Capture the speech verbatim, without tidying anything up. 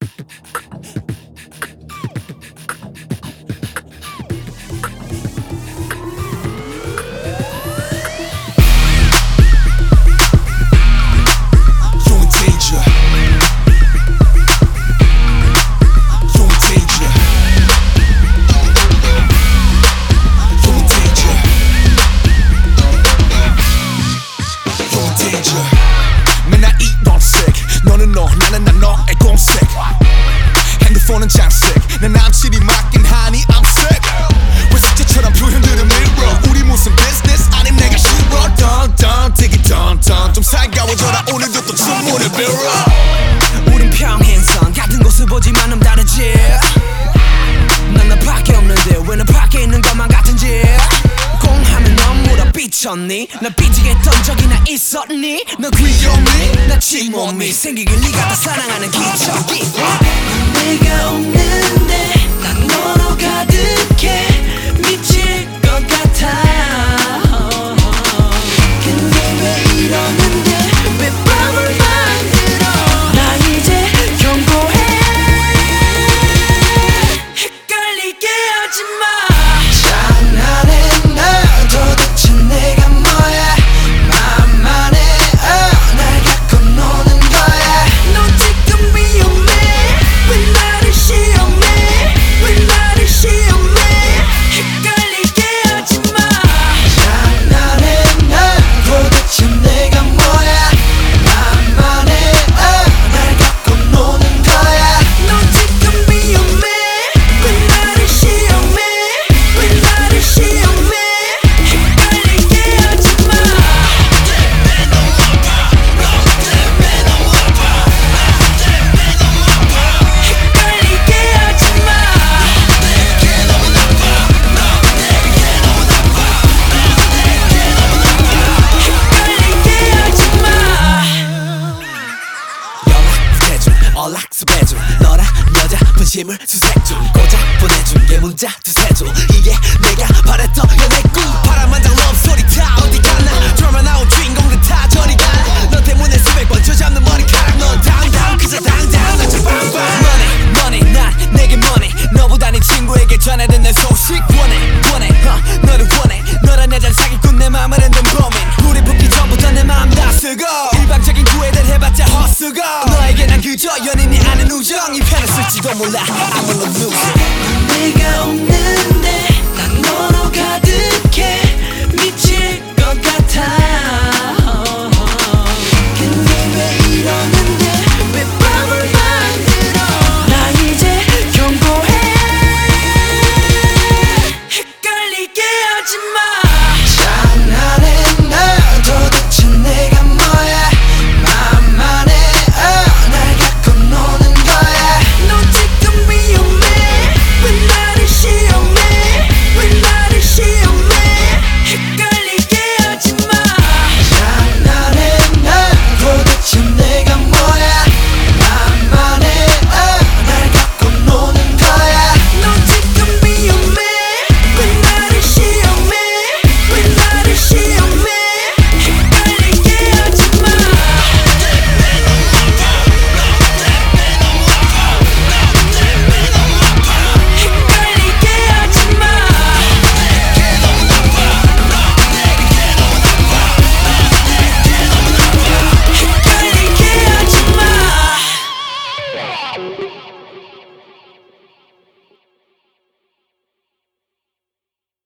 맨날 이런 색 너는 너 나는 난 너의 공색 핸드폰은 장색 내 남친이 맡긴 하니 I'm sick 왜 숙제처럼 표현들은 밀어 우리 무슨 비즈니스 아님 내가 싫어 던던 되게 던던 좀 살가워져라 오늘도 또 주문을 빌어 우린 평행선 같은 곳을 보지만 좀 다르지 난 나밖에 없는데 왜 너 밖에 있는 것만 같은지 공하면 넌 물어 삐쳤니 날 삐지게 했던 적이나 있었니 너 귀여니 나 침몸이 생기길 네가 다 사랑하는 기적이 내가 없는데 난 너로 가득해 미칠 것 같아 근데 왜 이러는데 왜 밤을 만들어 나 이제 경고해 헷갈리게 하지마 장난해 나 도대체 내가 뭐야 맘만 해 어, 날 갖고 노는 거야 너 지금 위험해 왜 나를 시험해 왜 나를 시험해 헷갈리게 하지마 장난해 나 도대체 내가 뭐야 맘만 해 어, 날 갖고 노는 거야 너 지금 위험해 왜 나를 시험해 왜 나를 시험해 헷갈리게 하지마 헷갈리게 하지마 헷갈리게 하지마 연락 스케줄 연락서 배줄 너랑 여자 분심을 수색 중 고작 보내준 게 문자 두세 줄 이게 내가 바랬던 연애꿈 파란만장 럽소리 다 어디 갔나 드라마 나온 주인공들 다 저리 가나 너 때문에 수백 번 쥐어잡는 머리카락 넌 당당 그저 당당 나 좀 빵빵 money money 난 내게 money 너보다 네 친구에게 전해든 내 소식 원해 원해 uh, 너를 원해 너란 여자를 사기꾼 내 맘을 흔든 범인 우리 붙기 전부터 내 맘 다 쓰고 일방적인 구애를 해봤자 헛수고 너에게 난 그저 연인이 아닌 우정 이 편을 쓸지도 몰라 I'm a loser 내가 없는데 난 너로 가득해 미칠 것 같아